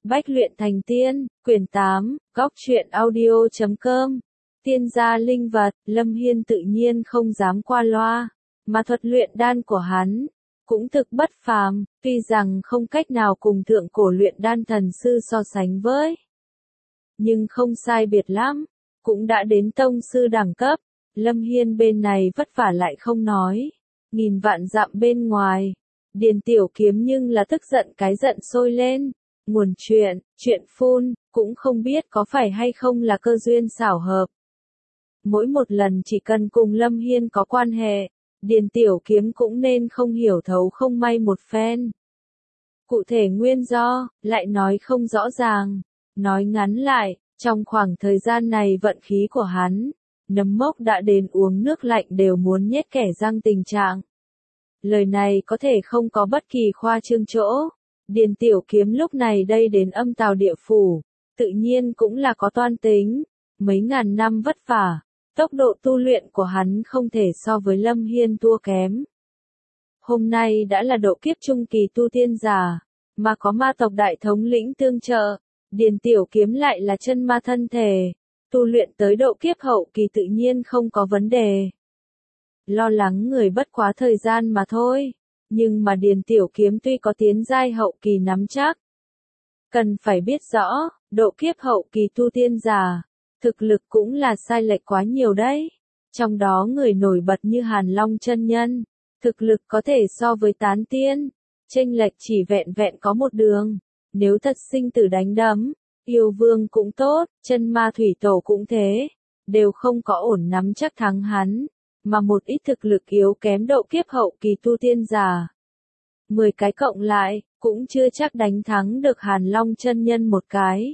Bách luyện thành tiên, quyển 8, góc truyện audio.com. Tiên gia linh vật, Lâm Hiên tự nhiên không dám qua loa, mà thuật luyện đan của hắn cũng thực bất phàm, tuy rằng không cách nào cùng thượng cổ luyện đan thần sư so sánh với, nhưng không sai biệt lắm, cũng đã đến tông sư đẳng cấp. Lâm Hiên bên này vất vả lại không nói, nghìn vạn dặm bên ngoài, Điền Tiểu Kiếm nhưng là tức giận cái giận sôi lên. Nguồn chuyện phun, cũng không biết có phải hay không là cơ duyên xảo hợp. Mỗi một lần chỉ cần cùng Lâm Hiên có quan hệ, Điền Tiểu Kiếm cũng nên không hiểu thấu không may một phen. Cụ thể nguyên do, lại nói không rõ ràng. Nói ngắn lại, trong khoảng thời gian này vận khí của hắn, nấm mốc đã đến uống nước lạnh đều muốn nhét kẻ răng tình trạng. Lời này có thể không có bất kỳ khoa trương chỗ. Điền Tiểu Kiếm lúc này đây đến Âm Tào địa phủ, tự nhiên cũng là có toan tính, mấy ngàn năm vất vả, tốc độ tu luyện của hắn không thể so với Lâm Hiên thua kém. Hôm nay đã là độ kiếp trung kỳ tu tiên giả, mà có ma tộc đại thống lĩnh tương trợ, Điền Tiểu Kiếm lại là chân ma thân thể, tu luyện tới độ kiếp hậu kỳ tự nhiên không có vấn đề. Lo lắng người bất quá thời gian mà thôi. Nhưng mà Điền Tiểu Kiếm tuy có tiến giai hậu kỳ nắm chắc, cần phải biết rõ, độ kiếp hậu kỳ tu tiên giả, thực lực cũng là sai lệch quá nhiều đấy. Trong đó người nổi bật như Hàn Long chân nhân, thực lực có thể so với tán tiên, chênh lệch chỉ vẹn vẹn có một đường. Nếu thật sinh tử đánh đấm, yêu vương cũng tốt, chân ma thủy tổ cũng thế, đều không có ổn nắm chắc thắng hắn. Mà một ít thực lực yếu kém độ kiếp hậu kỳ tu tiên giả, 10 cái cộng lại, cũng chưa chắc đánh thắng được Hàn Long chân nhân một cái.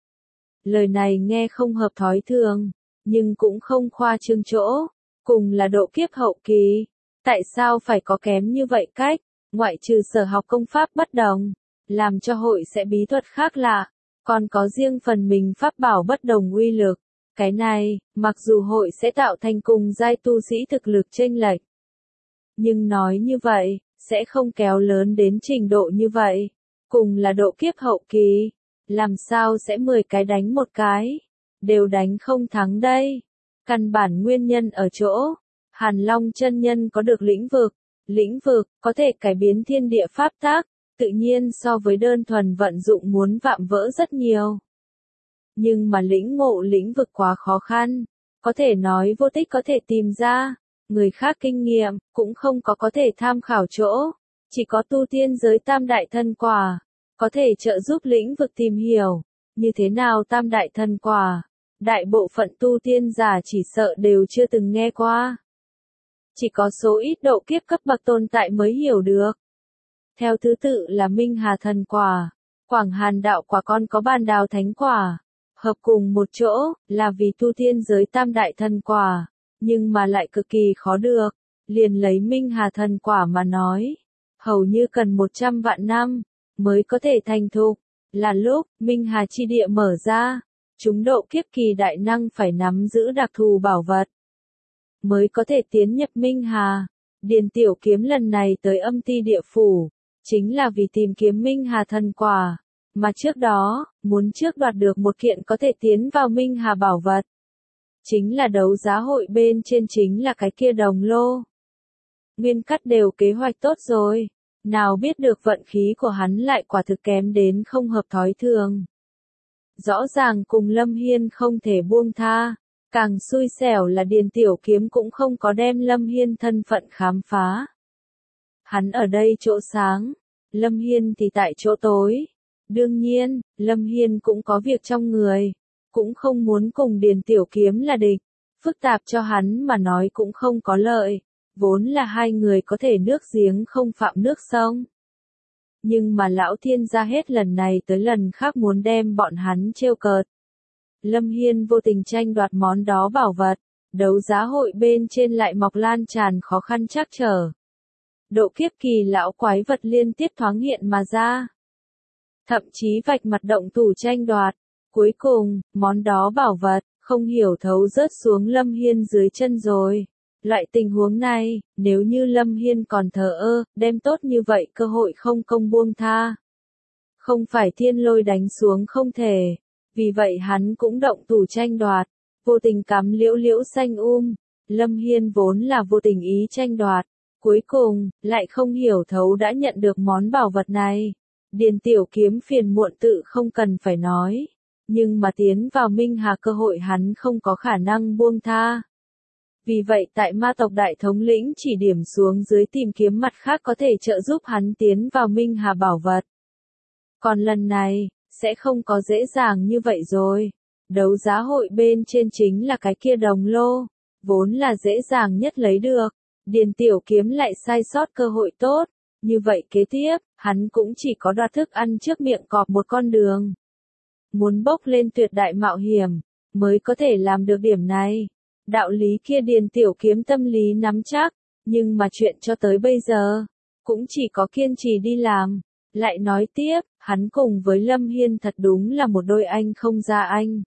Lời này nghe không hợp thói thường, nhưng cũng không khoa trương chỗ, cùng là độ kiếp hậu kỳ, tại sao phải có kém như vậy cách, ngoại trừ sở học công pháp bất đồng, làm cho hội sẽ bí thuật khác lạ, còn có riêng phần mình pháp bảo bất đồng uy lực. Cái này, mặc dù hội sẽ tạo thành cùng giai tu sĩ thực lực chênh lệch, nhưng nói như vậy, sẽ không kéo lớn đến trình độ như vậy. Cùng là độ kiếp hậu kỳ, làm sao sẽ 10 cái đánh một cái, đều đánh không thắng đây. Căn bản nguyên nhân ở chỗ, Hàn Long chân nhân có được lĩnh vực, có thể cải biến thiên địa pháp tắc, tự nhiên so với đơn thuần vận dụng muốn vạm vỡ rất nhiều. Nhưng mà lĩnh ngộ lĩnh vực quá khó khăn, có thể nói vô tích có thể tìm ra, người khác kinh nghiệm, cũng không có thể tham khảo chỗ, chỉ có tu tiên giới tam đại thần quả, có thể trợ giúp lĩnh vực tìm hiểu, như thế nào tam đại thần quả, đại bộ phận tu tiên giả chỉ sợ đều chưa từng nghe qua. Chỉ có số ít độ kiếp cấp bậc tồn tại mới hiểu được. Theo thứ tự là Minh Hà thần quả, Quảng Hàn đạo quả, còn có Bàn Đào thánh quả. Hợp cùng một chỗ, là vì tu tiên giới tam đại thần quả, nhưng mà lại cực kỳ khó được. Liền lấy Minh Hà thần quả mà nói, hầu như cần 100 vạn năm, mới có thể thành thục. Là lúc, Minh Hà chi địa mở ra, chúng độ kiếp kỳ đại năng phải nắm giữ đặc thù bảo vật, mới có thể tiến nhập Minh Hà. Điền Tiểu Kiếm lần này tới Âm Ti địa phủ, chính là vì tìm kiếm Minh Hà thần quả. Mà trước đó, muốn trước đoạt được một kiện có thể tiến vào Minh Hà bảo vật. Chính là đấu giá hội bên trên, chính là cái kia đồng lô. Nguyên Cắt đều kế hoạch tốt rồi, nào biết được vận khí của hắn lại quả thực kém đến không hợp thói thường. Rõ ràng cùng Lâm Hiên không thể buông tha, càng xui xẻo là Điền Tiểu Kiếm cũng không có đem Lâm Hiên thân phận khám phá. Hắn ở đây chỗ sáng, Lâm Hiên thì tại chỗ tối. Đương nhiên, Lâm Hiên cũng có việc trong người, cũng không muốn cùng Điền Tiểu Kiếm là địch, phức tạp cho hắn mà nói cũng không có lợi, vốn là hai người có thể nước giếng không phạm nước sông. Nhưng mà lão thiên gia hết lần này tới lần khác muốn đem bọn hắn trêu cợt. Lâm Hiên vô tình tranh đoạt món đó bảo vật, đấu giá hội bên trên lại mọc lan tràn khó khăn trắc trở. Độ kiếp kỳ lão quái vật liên tiếp thoáng hiện mà ra. Thậm chí vạch mặt động thủ tranh đoạt. Cuối cùng, món đó bảo vật, không hiểu thấu rớt xuống Lâm Hiên dưới chân rồi. Loại tình huống này, nếu như Lâm Hiên còn thờ ơ, đem tốt như vậy cơ hội không công buông tha. Không phải thiên lôi đánh xuống không thể. Vì vậy hắn cũng động thủ tranh đoạt. Vô tình cắm liễu liễu xanh Lâm Hiên vốn là vô tình ý tranh đoạt. Cuối cùng, lại không hiểu thấu đã nhận được món bảo vật này. Điền Tiểu Kiếm phiền muộn tự không cần phải nói. Nhưng mà tiến vào Minh Hà cơ hội hắn không có khả năng buông tha. Vì vậy tại ma tộc đại thống lĩnh chỉ điểm xuống dưới tìm kiếm mặt khác có thể trợ giúp hắn tiến vào Minh Hà bảo vật. Còn lần này, sẽ không có dễ dàng như vậy rồi. Đấu giá hội bên trên chính là cái kia đồng lô, vốn là dễ dàng nhất lấy được. Điền Tiểu Kiếm lại sai sót cơ hội tốt, như vậy kế tiếp, hắn cũng chỉ có đoạt thức ăn trước miệng cọp một con đường. Muốn bốc lên tuyệt đại mạo hiểm, mới có thể làm được điểm này. Đạo lý kia Điền Tiểu Kiếm tâm lý nắm chắc, nhưng mà chuyện cho tới bây giờ, cũng chỉ có kiên trì đi làm. Lại nói tiếp, hắn cùng với Lâm Hiên thật đúng là một đôi anh không ra anh.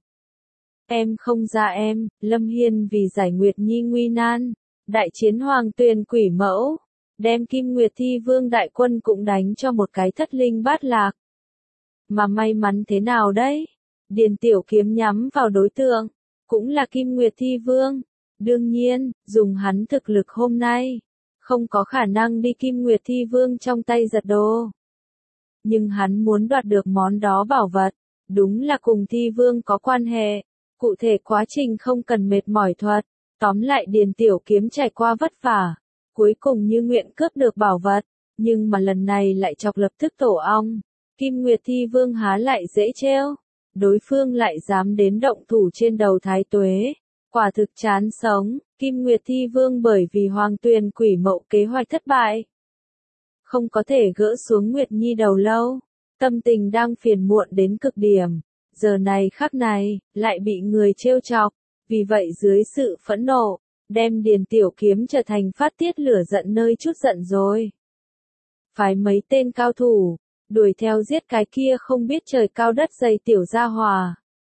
Em không ra em, Lâm Hiên vì giải Nguyệt Nhi nguy nan, đại chiến Hoàng Tuyền quỷ mẫu, đem Kim Nguyệt Thi Vương đại quân cũng đánh cho một cái thất linh bát lạc. Mà may mắn thế nào đấy? Điền Tiểu Kiếm nhắm vào đối tượng, cũng là Kim Nguyệt Thi Vương. Đương nhiên, dùng hắn thực lực hôm nay, không có khả năng đi Kim Nguyệt Thi Vương trong tay giật đồ. Nhưng hắn muốn đoạt được món đó bảo vật, đúng là cùng Thi Vương có quan hệ. Cụ thể quá trình không cần mệt mỏi thuật. Tóm lại Điền Tiểu Kiếm trải qua vất vả, cuối cùng như nguyện cướp được bảo vật, nhưng mà lần này lại chọc lập tức tổ ong. Kim Nguyệt Thi Vương há lại dễ trêu, đối phương lại dám đến động thủ trên đầu Thái Tuế. Quả thực chán sống, Kim Nguyệt Thi Vương bởi vì Hoàng Tuyền quỷ mậu kế hoạch thất bại, không có thể gỡ xuống Nguyệt Nhi đầu lâu, tâm tình đang phiền muộn đến cực điểm. Giờ này khắc này, lại bị người trêu chọc, vì vậy dưới sự phẫn nộ, đem Điền Tiểu Kiếm trở thành phát tiết lửa giận nơi chút giận rồi. Phái mấy tên cao thủ, đuổi theo giết cái kia không biết trời cao đất dày tiểu gia hòa.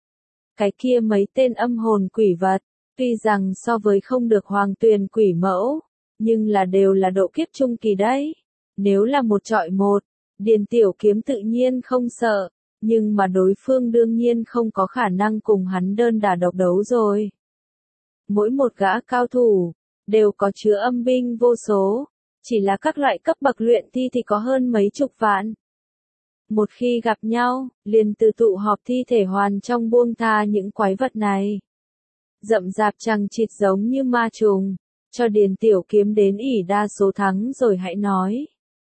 Cái kia mấy tên âm hồn quỷ vật, tuy rằng so với không được Hoàng Tuyền quỷ mẫu, nhưng là đều là độ kiếp trung kỳ đấy. Nếu là một trọi một, Điền Tiểu Kiếm tự nhiên không sợ. Nhưng mà đối phương đương nhiên không có khả năng cùng hắn đơn đả độc đấu rồi. Mỗi một gã cao thủ, đều có chứa âm binh vô số, chỉ là các loại cấp bậc luyện thi thì có hơn mấy chục vạn. Một khi gặp nhau, liền từ tụ họp thi thể hoàn trong buông tha những quái vật này. Rậm rạp chằng chịt giống như ma trùng, cho Điền Tiểu Kiếm đến ỷ đa số thắng rồi hãy nói.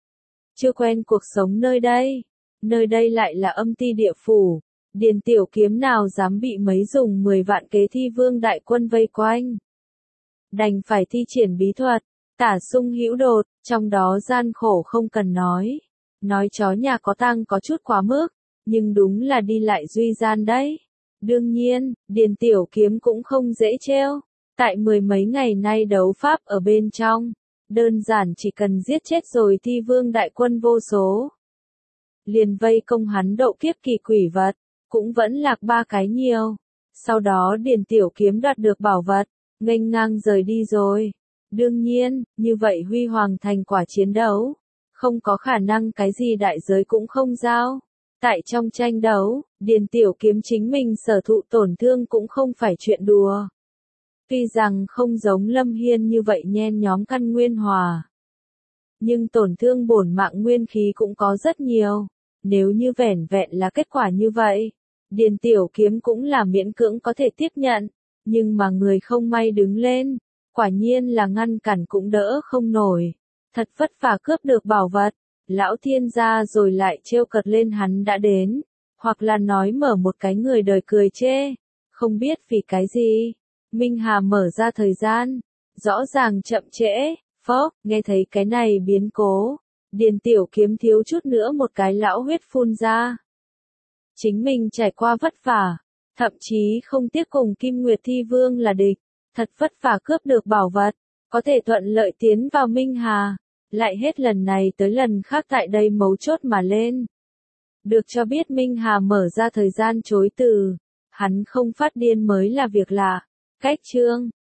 Chưa quen cuộc sống nơi đây. Nơi đây lại là âm ti địa phủ, Điền Tiểu Kiếm nào dám bị mấy dùng 10 vạn kế Thi Vương đại quân vây quanh. Đành phải thi triển bí thuật, tả sung hữu đột, trong đó gian khổ không cần nói. Nói chó nhà có tang có chút quá mức, nhưng đúng là đi lại duy gian đấy. Đương nhiên, Điền Tiểu Kiếm cũng không dễ trêu. Tại mười mấy ngày nay đấu pháp ở bên trong, đơn giản chỉ cần giết chết rồi Thi Vương đại quân vô số. Liền vây công hắn độ kiếp kỳ quỷ vật, cũng vẫn lạc 3 cái nhiều. Sau đó Điền Tiểu Kiếm đoạt được bảo vật, nghênh ngang rời đi rồi. Đương nhiên, như vậy huy hoàng thành quả chiến đấu, không có khả năng cái gì đại giới cũng không giao. Tại trong tranh đấu, Điền Tiểu Kiếm chính mình sở thụ tổn thương cũng không phải chuyện đùa. Tuy rằng không giống Lâm Hiên như vậy nhen nhóm căn nguyên hòa, nhưng tổn thương bổn mạng nguyên khí cũng có rất nhiều. Nếu như vẻn vẹn là kết quả như vậy, Điền Tiểu Kiếm cũng là miễn cưỡng có thể tiếp nhận, nhưng mà người không may đứng lên, quả nhiên là ngăn cản cũng đỡ không nổi. Thật vất vả cướp được bảo vật, lão thiên gia rồi lại trêu cợt lên hắn đã đến, hoặc là nói mở một cái người đời cười chê, không biết vì cái gì. Minh Hà mở ra thời gian, rõ ràng chậm trễ, phốc, nghe thấy cái này biến cố. Điền Tiểu Kiếm thiếu chút nữa một cái lão huyết phun ra. Chính mình trải qua vất vả, thậm chí không tiếc cùng Kim Nguyệt Thi Vương là địch, thật vất vả cướp được bảo vật, có thể thuận lợi tiến vào Minh Hà, lại hết lần này tới lần khác tại đây mấu chốt mà lên. Được cho biết Minh Hà mở ra thời gian chối từ, hắn không phát điên mới là việc lạ. Cách chương